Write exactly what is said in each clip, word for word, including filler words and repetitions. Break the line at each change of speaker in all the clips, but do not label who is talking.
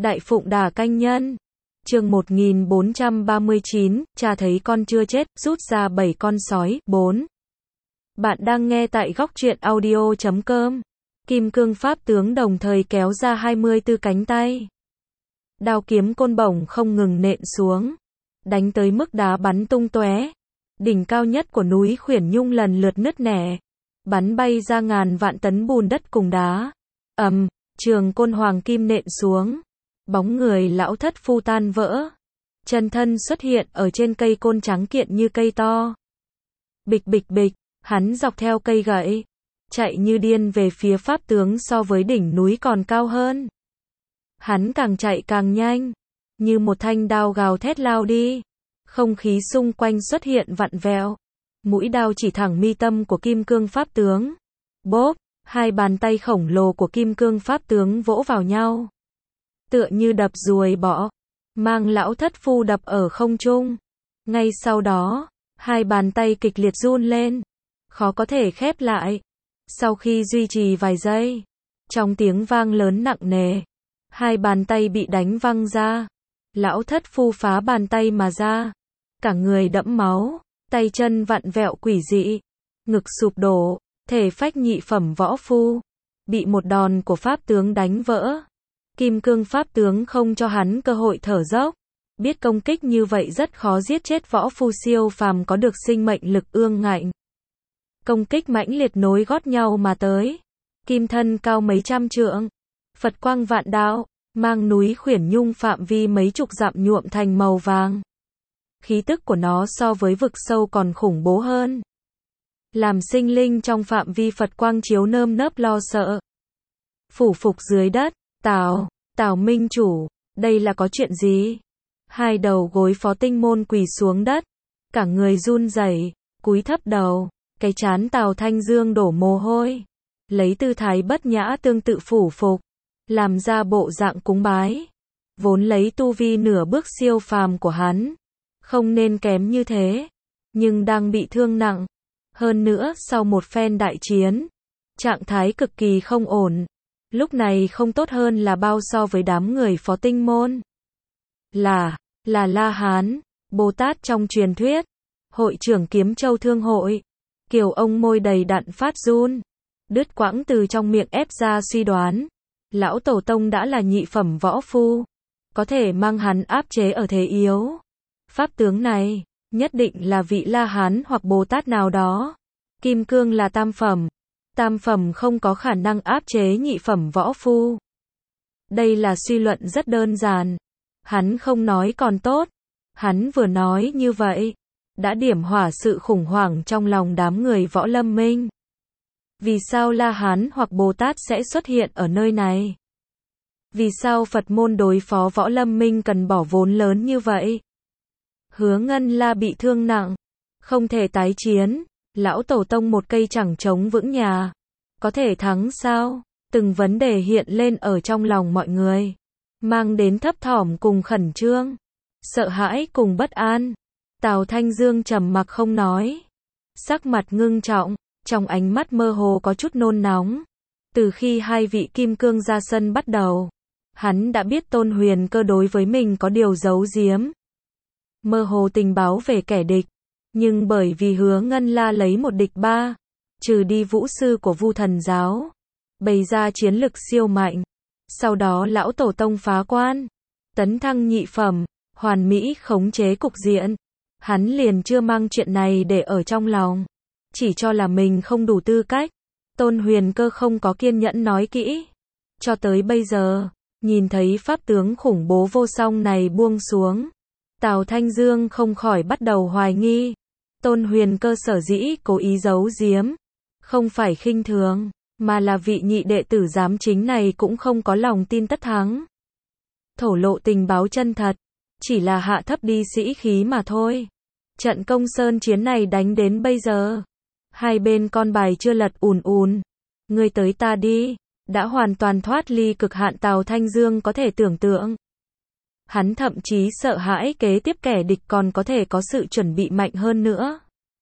Đại Phụng Đả Canh Nhân. Chương một nghìn bốn trăm ba mươi chín, cha thấy con chưa chết, rút ra bảy con sói. bốn. Bạn đang nghe tại góc truyện audio chấm com. Kim cương pháp tướng đồng thời kéo ra hai mươi tư cánh tay. Đao kiếm côn bổng không ngừng nện xuống, đánh tới mức đá bắn tung tóe. Đỉnh cao nhất của núi Khuyển Nhung lần lượt nứt nẻ, bắn bay ra ngàn vạn tấn bùn đất cùng đá. Ầm, trường côn hoàng kim nện xuống, bóng người lão thất phu tan vỡ. Chân thân xuất hiện ở trên cây côn trắng kiện như cây to. Bịch bịch bịch, hắn dọc theo cây gậy, chạy như điên về phía pháp tướng so với đỉnh núi còn cao hơn. Hắn càng chạy càng nhanh, như một thanh đao gào thét lao đi. Không khí xung quanh xuất hiện vặn vẹo. Mũi đao chỉ thẳng mi tâm của kim cương pháp tướng. Bốp, hai bàn tay khổng lồ của kim cương pháp tướng vỗ vào nhau, tựa như đập ruồi bọ, mang lão thất phu đập ở không trung. Ngay sau đó, hai bàn tay kịch liệt run lên, khó có thể khép lại. Sau khi duy trì vài giây, trong tiếng vang lớn nặng nề, hai bàn tay bị đánh văng ra. Lão thất phu phá bàn tay mà ra, cả người đẫm máu, tay chân vặn vẹo quỷ dị, ngực sụp đổ, thể phách nhị phẩm võ phu, bị một đòn của pháp tướng đánh vỡ. Kim cương pháp tướng không cho hắn cơ hội thở dốc, biết công kích như vậy rất khó giết chết võ phu siêu phàm có được sinh mệnh lực ương ngạnh. Công kích mãnh liệt nối gót nhau mà tới. Kim thân cao mấy trăm trượng, Phật quang vạn đạo, mang núi Khuyển Nhung phạm vi mấy chục dặm nhuộm thành màu vàng. Khí tức của nó so với vực sâu còn khủng bố hơn, làm sinh linh trong phạm vi Phật quang chiếu nơm nớp lo sợ. Phủ phục dưới đất, Tào, Tào Minh Chủ, đây là có chuyện gì? Hai đầu gối Phó Tinh Môn quỳ xuống đất, cả người run rẩy, cúi thấp đầu, cái trán Tào Thanh Dương đổ mồ hôi, lấy tư thái bất nhã tương tự phủ phục, làm ra bộ dạng cúng bái. Vốn lấy tu vi nửa bước siêu phàm của hắn, không nên kém như thế, nhưng đang bị thương nặng. Hơn nữa sau một phen đại chiến, trạng thái cực kỳ không ổn. Lúc này không tốt hơn là bao so với đám người Phó Tinh Môn. Là, là La Hán, Bồ Tát trong truyền thuyết, hội trưởng Kiếm Châu Thương Hội. Kiều ông môi đầy đặn phát run, đứt quãng từ trong miệng ép ra suy đoán. Lão Tổ Tông đã là nhị phẩm võ phu, có thể mang hắn áp chế ở thế yếu. Pháp tướng này, nhất định là vị La Hán hoặc Bồ Tát nào đó. Kim cương là tam phẩm. Tam phẩm không có khả năng áp chế nhị phẩm võ phu. Đây là suy luận rất đơn giản. Hắn không nói còn tốt. Hắn vừa nói như vậy, đã điểm hỏa sự khủng hoảng trong lòng đám người Võ Lâm Minh. Vì sao La Hán hoặc Bồ Tát sẽ xuất hiện ở nơi này? Vì sao Phật môn đối phó Võ Lâm Minh cần bỏ vốn lớn như vậy? Hứa Ngân La bị thương nặng, không thể tái chiến. Lão Tổ Tông một cây chẳng chống vững nhà, có thể thắng sao? Từng vấn đề hiện lên ở trong lòng mọi người, mang đến thấp thỏm cùng khẩn trương, sợ hãi cùng bất an. Tào Thanh Dương trầm mặc không nói, sắc mặt ngưng trọng, trong ánh mắt mơ hồ có chút nôn nóng. Từ khi hai vị kim cương ra sân bắt đầu, hắn đã biết Tôn Huyền Cơ đối với mình có điều giấu giếm, mơ hồ tình báo về kẻ địch. Nhưng bởi vì Hứa Ngân La lấy một địch ba, trừ đi vũ sư của Vu Thần giáo, bày ra chiến lực siêu mạnh. Sau đó lão Tổ Tông phá quan, tấn thăng nhị phẩm, hoàn mỹ khống chế cục diện. Hắn liền chưa mang chuyện này để ở trong lòng, chỉ cho là mình không đủ tư cách. Tôn Huyền Cơ không có kiên nhẫn nói kỹ. Cho tới bây giờ, nhìn thấy pháp tướng khủng bố vô song này buông xuống, Tào Thanh Dương không khỏi bắt đầu hoài nghi. Tôn Huyền Cơ sở dĩ cố ý giấu giếm, không phải khinh thường, mà là vị nhị đệ tử giám chính này cũng không có lòng tin tất thắng. Thổ lộ tình báo chân thật, chỉ là hạ thấp đi sĩ khí mà thôi. Trận Công Sơn chiến này đánh đến bây giờ, hai bên con bài chưa lật ùn ùn, ngươi tới ta đi, đã hoàn toàn thoát ly cực hạn Tào Thanh Dương có thể tưởng tượng. Hắn thậm chí sợ hãi kế tiếp kẻ địch còn có thể có sự chuẩn bị mạnh hơn nữa.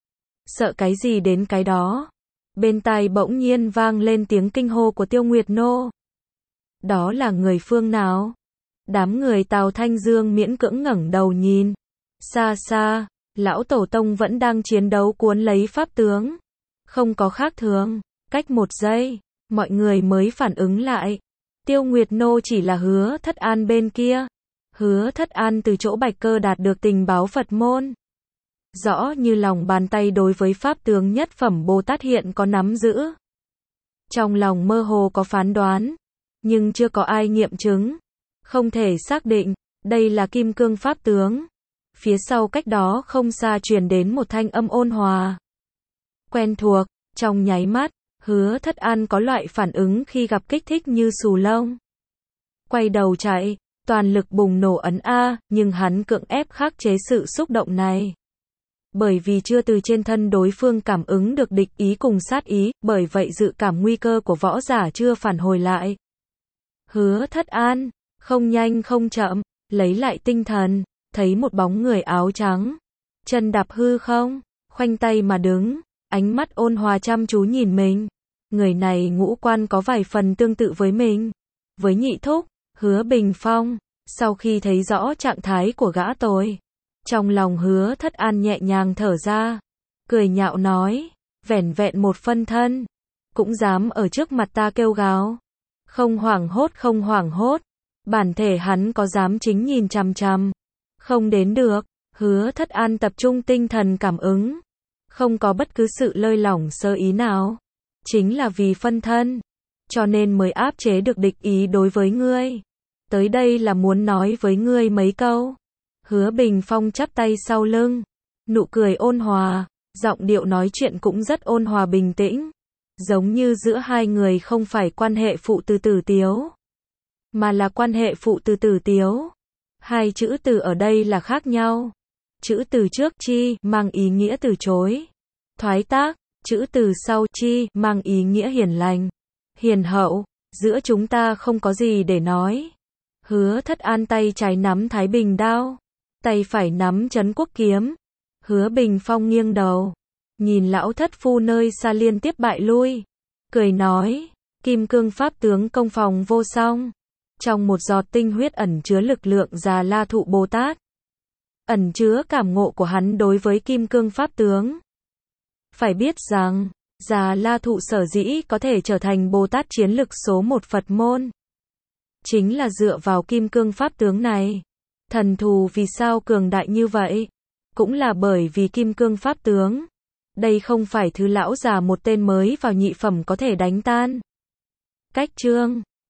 Sợ cái gì đến cái đó. Bên tai bỗng nhiên vang lên tiếng kinh hô của Tiêu Nguyệt Nô. Đó là người phương nào? Đám người Tào Thanh Dương miễn cưỡng ngẩng đầu nhìn. Xa xa, lão tổ tông vẫn đang chiến đấu cuốn lấy pháp tướng. Không có khác thường. Cách một giây, mọi người mới phản ứng lại. Tiêu Nguyệt Nô chỉ là Hứa Thất An bên kia. Hứa Thất An từ chỗ Bạch Cơ đạt được tình báo Phật môn. Rõ như lòng bàn tay đối với pháp tướng nhất phẩm Bồ Tát hiện có nắm giữ. Trong lòng mơ hồ có phán đoán, nhưng chưa có ai nghiệm chứng. Không thể xác định, đây là kim cương pháp tướng. Phía sau cách đó không xa truyền đến một thanh âm ôn hòa. Quen thuộc, trong nháy mắt, Hứa Thất An có loại phản ứng khi gặp kích thích như xù lông. Quay đầu chạy, toàn lực bùng nổ ấn A, nhưng hắn cưỡng ép khắc chế sự xúc động này. Bởi vì chưa từ trên thân đối phương cảm ứng được địch ý cùng sát ý, bởi vậy dự cảm nguy cơ của võ giả chưa phản hồi lại. Hứa Thất An, không nhanh không chậm, lấy lại tinh thần, thấy một bóng người áo trắng, chân đạp hư không, khoanh tay mà đứng, ánh mắt ôn hòa chăm chú nhìn mình. Người này ngũ quan có vài phần tương tự với mình, với nhị thúc, Hứa Bình Phong. Sau khi thấy rõ trạng thái của gã tôi, trong lòng Hứa Thất An nhẹ nhàng thở ra, cười nhạo nói, vẻn vẹn một phân thân, cũng dám ở trước mặt ta kêu gào. Không hoảng hốt không hoảng hốt, bản thể hắn có dám chính nhìn chằm chằm, không đến được. Hứa Thất An tập trung tinh thần cảm ứng, không có bất cứ sự lơi lỏng sơ ý nào. Chính là vì phân thân, cho nên mới áp chế được địch ý đối với ngươi. Tới đây là muốn nói với ngươi mấy câu. Hứa Bình Phong chắp tay sau lưng, nụ cười ôn hòa, giọng điệu nói chuyện cũng rất ôn hòa bình tĩnh. Giống như giữa hai người không phải quan hệ phụ từ tử tiếu, mà là quan hệ phụ từ tử tiếu. Hai chữ từ ở đây là khác nhau. Chữ từ trước chi mang ý nghĩa từ chối, thoái tác. Chữ từ sau chi mang ý nghĩa hiền lành, hiền hậu. Giữa chúng ta không có gì để nói. Hứa Thất An tay trái nắm Thái Bình đao, tay phải nắm Trấn Quốc kiếm. Hứa Bình Phong nghiêng đầu, nhìn lão thất phu nơi xa liên tiếp bại lui, cười nói, kim cương pháp tướng công phòng vô song. Trong một giọt tinh huyết ẩn chứa lực lượng Già La Thụ Bồ Tát, ẩn chứa cảm ngộ của hắn đối với kim cương pháp tướng. Phải biết rằng, Già La Thụ sở dĩ có thể trở thành Bồ Tát chiến lực số một Phật môn, chính là dựa vào kim cương pháp tướng này. Thần thù vì sao cường đại như vậy? Cũng là bởi vì kim cương pháp tướng. Đây không phải thứ lão già một tên mới vào nhị phẩm có thể đánh tan. Cách chương